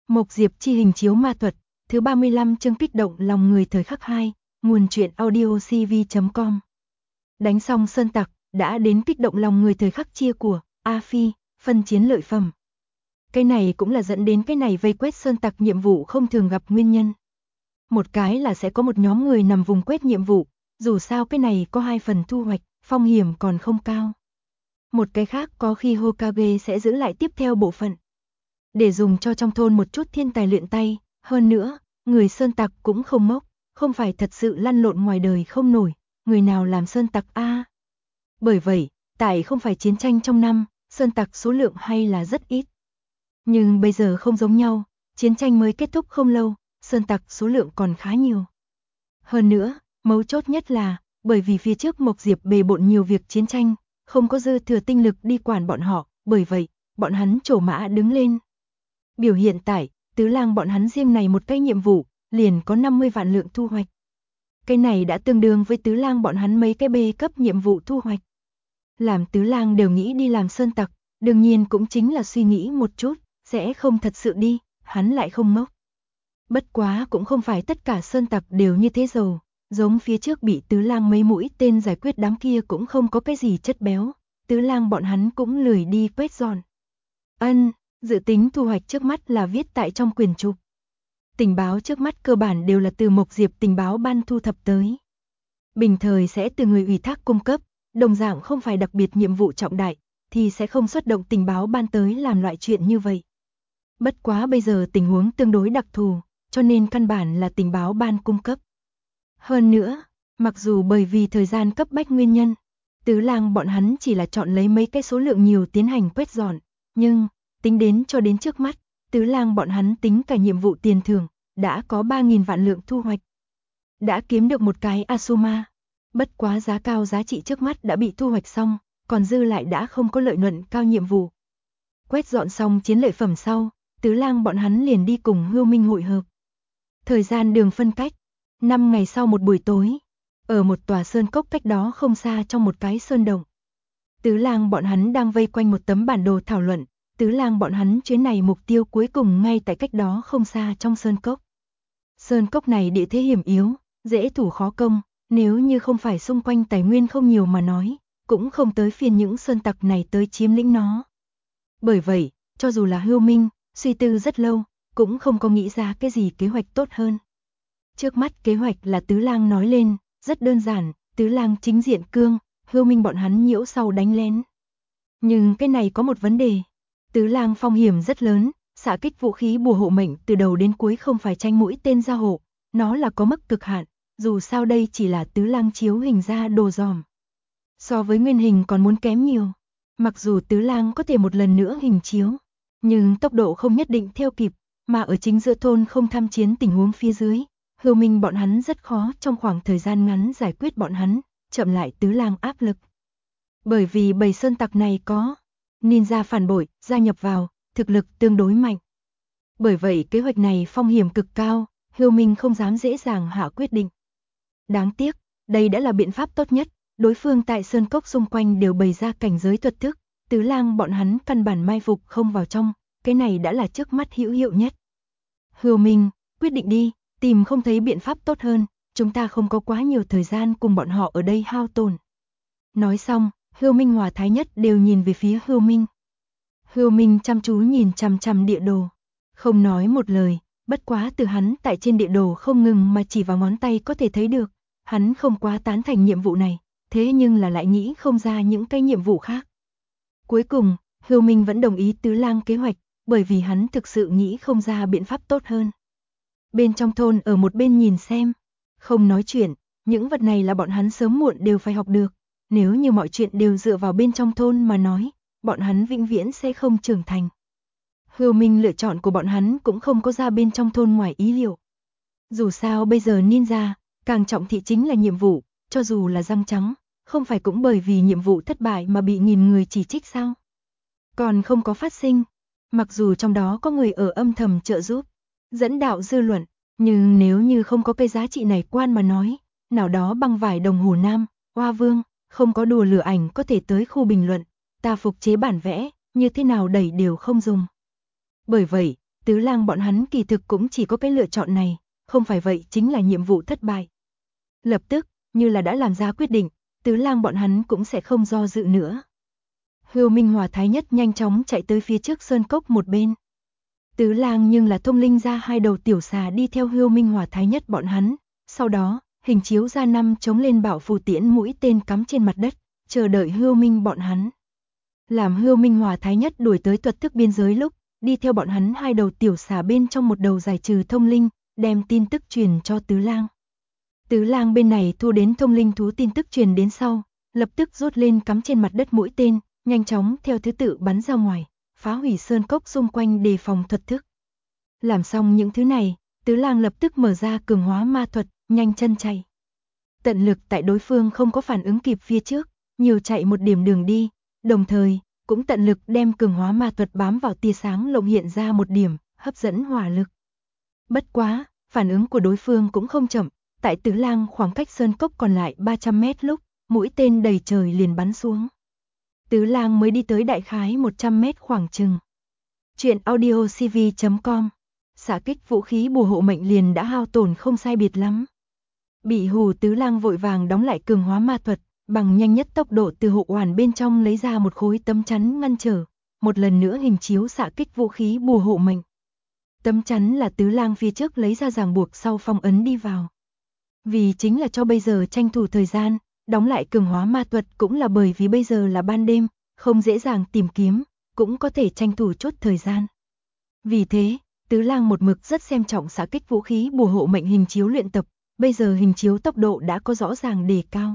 Mộc Diệp chi hình chiếu ma thuật, thứ 35 chương kích động lòng người thời khắc 2, nguồn truyện audio cv.com. Đánh xong sơn tặc, đã đến kích động lòng người thời khắc chia của A Phi, phân chiến lợi phẩm. Cái này cũng là dẫn đến cái này vây quét sơn tặc nhiệm vụ không thường gặp nguyên nhân. Một cái là sẽ có một nhóm người nằm vùng quét nhiệm vụ, dù sao cái này có 2 phần thu hoạch, phong hiểm còn không cao. Một cái khác có khi Hokage sẽ giữ lại tiếp theo bộ phận, để dùng cho trong thôn một chút thiên tài luyện tay, hơn nữa, người sơn tặc cũng không mốc, không phải thật sự lăn lộn ngoài đời không nổi, người nào làm sơn tặc a? Bởi vậy, tại không phải chiến tranh trong năm, sơn tặc số lượng hay là rất ít. Nhưng bây giờ không giống nhau, chiến tranh mới kết thúc không lâu, sơn tặc số lượng còn khá nhiều. Hơn nữa, mấu chốt nhất là, bởi vì phía trước Mộc Diệp bề bộn nhiều việc chiến tranh, không có dư thừa tinh lực đi quản bọn họ, bởi vậy, bọn hắn trổ mã đứng lên. Biểu hiện tại, tứ lang bọn hắn riêng này một cái nhiệm vụ, liền có 50 vạn lượng thu hoạch. Cái này đã tương đương với tứ lang bọn hắn mấy cái B cấp nhiệm vụ thu hoạch. Làm tứ lang đều nghĩ đi làm sơn tặc, đương nhiên cũng chính là suy nghĩ một chút, sẽ không thật sự đi, hắn lại không ngốc. Bất quá cũng không phải tất cả sơn tặc đều như thế giàu, giống phía trước bị tứ lang mấy mũi tên giải quyết đám kia cũng không có cái gì chất béo, tứ lang bọn hắn cũng lười đi quét dọn. Dự tính thu hoạch trước mắt là viết tại trong quyển trục. Tình báo trước mắt cơ bản đều là từ Mộc Diệp tình báo ban thu thập tới. Bình thời sẽ từ người ủy thác cung cấp, đồng dạng không phải đặc biệt nhiệm vụ trọng đại, thì sẽ không xuất động tình báo ban tới làm loại chuyện như vậy. Bất quá bây giờ tình huống tương đối đặc thù, cho nên căn bản là tình báo ban cung cấp. Hơn nữa, mặc dù bởi vì thời gian cấp bách nguyên nhân, tứ lang bọn hắn chỉ là chọn lấy mấy cái số lượng nhiều tiến hành quét dọn, nhưng tính đến cho đến trước mắt, tứ lang bọn hắn tính cả nhiệm vụ tiền thưởng, đã có 3.000 vạn lượng thu hoạch. Đã kiếm được một cái Asuma, bất quá giá cao giá trị trước mắt đã bị thu hoạch xong, còn dư lại đã không có lợi nhuận cao nhiệm vụ. Quét dọn xong chiến lợi phẩm sau, tứ lang bọn hắn liền đi cùng Hưu Minh hội hợp. Thời gian đường phân cách, 5 ngày sau một buổi tối, ở một tòa sơn cốc cách đó không xa trong một cái sơn động. Tứ lang bọn hắn đang vây quanh một tấm bản đồ thảo luận. Tứ lang bọn hắn chuyến này mục tiêu cuối cùng ngay tại cách đó không xa trong sơn cốc. Sơn cốc này địa thế hiểm yếu, dễ thủ khó công, nếu như không phải xung quanh tài nguyên không nhiều mà nói, cũng không tới phiên những sơn tặc này tới chiếm lĩnh nó. Bởi vậy, cho dù là Hưu Minh, suy tư rất lâu, cũng không có nghĩ ra cái gì kế hoạch tốt hơn. Trước mắt kế hoạch là tứ lang nói lên, rất đơn giản, tứ lang chính diện cương, Hưu Minh bọn hắn nhiễu sau đánh lén. Nhưng cái này có một vấn đề. Tứ lang phong hiểm rất lớn, xạ kích vũ khí bùa hộ mệnh từ đầu đến cuối không phải tranh mũi tên ra hộ, nó là có mức cực hạn, dù sao đây chỉ là tứ lang chiếu hình ra đồ dòm. So với nguyên hình còn muốn kém nhiều, mặc dù tứ lang có thể một lần nữa hình chiếu, nhưng tốc độ không nhất định theo kịp, mà ở chính giữa thôn không tham chiến tình huống phía dưới, Hưu Minh bọn hắn rất khó trong khoảng thời gian ngắn giải quyết bọn hắn, chậm lại tứ lang áp lực. Bởi vì bầy sơn tặc này có ninja phản bội, gia nhập vào, thực lực tương đối mạnh. Bởi vậy kế hoạch này phong hiểm cực cao, Hưu Minh không dám dễ dàng hạ quyết định. Đáng tiếc, đây đã là biện pháp tốt nhất, đối phương tại sơn cốc xung quanh đều bày ra cảnh giới thuật thức, tứ lang bọn hắn căn bản mai phục không vào trong, cái này đã là trước mắt hữu hiệu nhất. Hưu Minh, quyết định đi, tìm không thấy biện pháp tốt hơn, chúng ta không có quá nhiều thời gian cùng bọn họ ở đây hao tổn. Nói xong, Hưu Minh hòa thái nhất đều nhìn về phía Hưu Minh. Hưu Minh chăm chú nhìn chằm chằm địa đồ, không nói một lời, bất quá từ hắn tại trên địa đồ không ngừng mà chỉ vào ngón tay có thể thấy được, hắn không quá tán thành nhiệm vụ này, thế nhưng là lại nghĩ không ra những cái nhiệm vụ khác. Cuối cùng, Hưu Minh vẫn đồng ý tứ lang kế hoạch, bởi vì hắn thực sự nghĩ không ra biện pháp tốt hơn. Bên trong thôn ở một bên nhìn xem, không nói chuyện, những vật này là bọn hắn sớm muộn đều phải học được, nếu như mọi chuyện đều dựa vào bên trong thôn mà nói, bọn hắn vĩnh viễn sẽ không trưởng thành. Hưu Minh lựa chọn của bọn hắn cũng không có ra bên trong thôn ngoài ý liệu. Dù sao bây giờ ninja, càng trọng thị chính là nhiệm vụ, cho dù là răng trắng, không phải cũng bởi vì nhiệm vụ thất bại mà bị nghìn người chỉ trích sao? Còn không có phát sinh, mặc dù trong đó có người ở âm thầm trợ giúp, dẫn đạo dư luận, nhưng nếu như không có cái giá trị này quan mà nói, nào đó băng vải đồng Hồ Nam, Hoa Vương, không có đùa lửa ảnh có thể tới khu bình luận, ta phục chế bản vẽ, như thế nào đẩy đều không dùng. Bởi vậy, Tứ Lang bọn hắn kỳ thực cũng chỉ có cái lựa chọn này, không phải vậy chính là nhiệm vụ thất bại. Lập tức, như là đã làm ra quyết định, Tứ Lang bọn hắn cũng sẽ không do dự nữa. Hưu Minh Hòa Thái Nhất nhanh chóng chạy tới phía trước sơn cốc một bên. Tứ Lang nhưng là thông linh ra hai đầu tiểu xà đi theo Hưu Minh Hòa Thái Nhất bọn hắn, sau đó, hình chiếu ra 5 chống lên bảo phù tiễn mũi tên cắm trên mặt đất, chờ đợi Hưu Minh bọn hắn. Làm Hưu Minh Hòa Thái Nhất đuổi tới tuật thức biên giới lúc, đi theo bọn hắn hai đầu tiểu xà bên trong một đầu giải trừ thông linh, đem tin tức truyền cho Tứ Lang. Tứ Lang bên này thu đến thông linh thú tin tức truyền đến sau, lập tức rút lên cắm trên mặt đất mũi tên, nhanh chóng theo thứ tự bắn ra ngoài, phá hủy sơn cốc xung quanh đề phòng thuật thức. Làm xong những thứ này, Tứ Lang lập tức mở ra cường hóa ma thuật, nhanh chân chạy. Tận lực tại đối phương không có phản ứng kịp phía trước, nhiều chạy một điểm đường đi, đồng thời, cũng tận lực đem cường hóa ma thuật bám vào tia sáng lộng hiện ra một điểm, hấp dẫn hỏa lực. Bất quá, phản ứng của đối phương cũng không chậm, tại Tứ Lang khoảng cách sơn cốc còn lại 300 mét lúc, mũi tên đầy trời liền bắn xuống. Tứ Lang mới đi tới đại khái 100 mét khoảng chừng. Chuyện audiocv.com. Xạ kích vũ khí bùa hộ mệnh liền đã hao tổn không sai biệt lắm. Bị hù Tứ Lang vội vàng đóng lại cường hóa ma thuật, bằng nhanh nhất tốc độ từ hộ hoàn bên trong lấy ra một khối tấm chắn ngăn trở, một lần nữa hình chiếu xạ kích vũ khí bùa hộ mệnh. Tấm chắn là Tứ Lang phía trước lấy ra ràng buộc sau phong ấn đi vào. Vì chính là cho bây giờ tranh thủ thời gian, đóng lại cường hóa ma thuật cũng là bởi vì bây giờ là ban đêm, không dễ dàng tìm kiếm, cũng có thể tranh thủ chút thời gian. Vì thế, Tứ Lang một mực rất xem trọng xạ kích vũ khí bùa hộ mệnh hình chiếu luyện tập, bây giờ hình chiếu tốc độ đã có rõ ràng đề cao.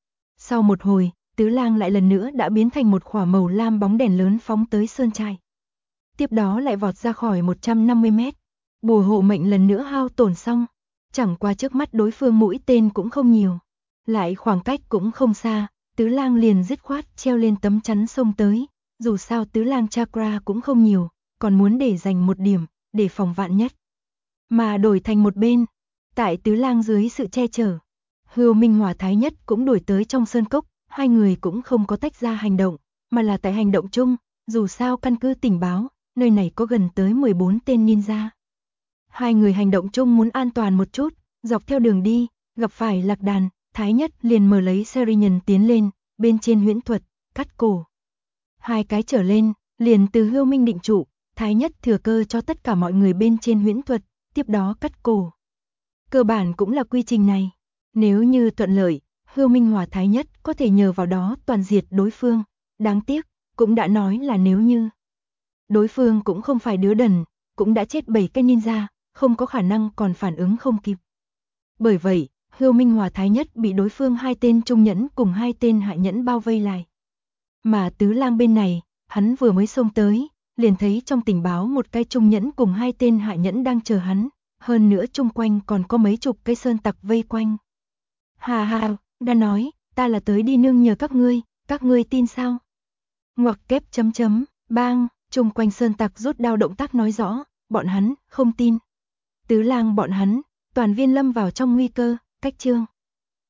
Sau một hồi, Tứ Lang lại lần nữa đã biến thành một khỏa màu lam bóng đèn lớn phóng tới sơn trại. Tiếp đó lại vọt ra khỏi 150 mét. Bùa hộ mệnh lần nữa hao tổn xong, chẳng qua trước mắt đối phương mũi tên cũng không nhiều, lại khoảng cách cũng không xa, Tứ Lang liền dứt khoát treo lên tấm chắn xông tới, dù sao Tứ Lang chakra cũng không nhiều, còn muốn để dành một điểm, để phòng vạn nhất. Mà đổi thành một bên, tại Tứ Lang dưới sự che chở, Hưu Minh Hòa Thái Nhất cũng đuổi tới trong sơn cốc, hai người cũng không có tách ra hành động, mà là tại hành động chung, dù sao căn cứ tình báo, nơi này có gần tới 14 tên ninja. Hai người hành động chung muốn an toàn một chút, dọc theo đường đi, gặp phải lạc đàn, Thái Nhất liền mở lấy Serian tiến lên, bên trên huyễn thuật, cắt cổ. Hai cái trở lên, liền từ Hưu Minh định trụ, Thái Nhất thừa cơ cho tất cả mọi người bên trên huyễn thuật, tiếp đó cắt cổ. Cơ bản cũng là quy trình này. Nếu như thuận lợi, Hưu Minh Hòa Thái Nhất có thể nhờ vào đó toàn diệt đối phương. Đáng tiếc, cũng đã nói là nếu như. Đối phương cũng không phải đứa đần, cũng đã chết 7 cái ninja, không có khả năng còn phản ứng không kịp. Bởi vậy, Hưu Minh Hòa Thái Nhất bị đối phương 2 tên trung nhẫn cùng 2 tên hạ nhẫn bao vây lại. Mà Tứ Lang bên này, hắn vừa mới xông tới, liền thấy trong tình báo một cái trung nhẫn cùng 2 tên hạ nhẫn đang chờ hắn, hơn nữa chung quanh còn có mấy chục cái sơn tặc vây quanh. Hà hà, đã nói, ta là tới đi nương nhờ các ngươi tin sao? Ngoặc kép chấm chấm, bang, chung quanh sơn tặc rút đao động tác nói rõ, bọn hắn không tin. Tứ Lang bọn hắn, toàn viên lâm vào trong nguy cơ, cách chương.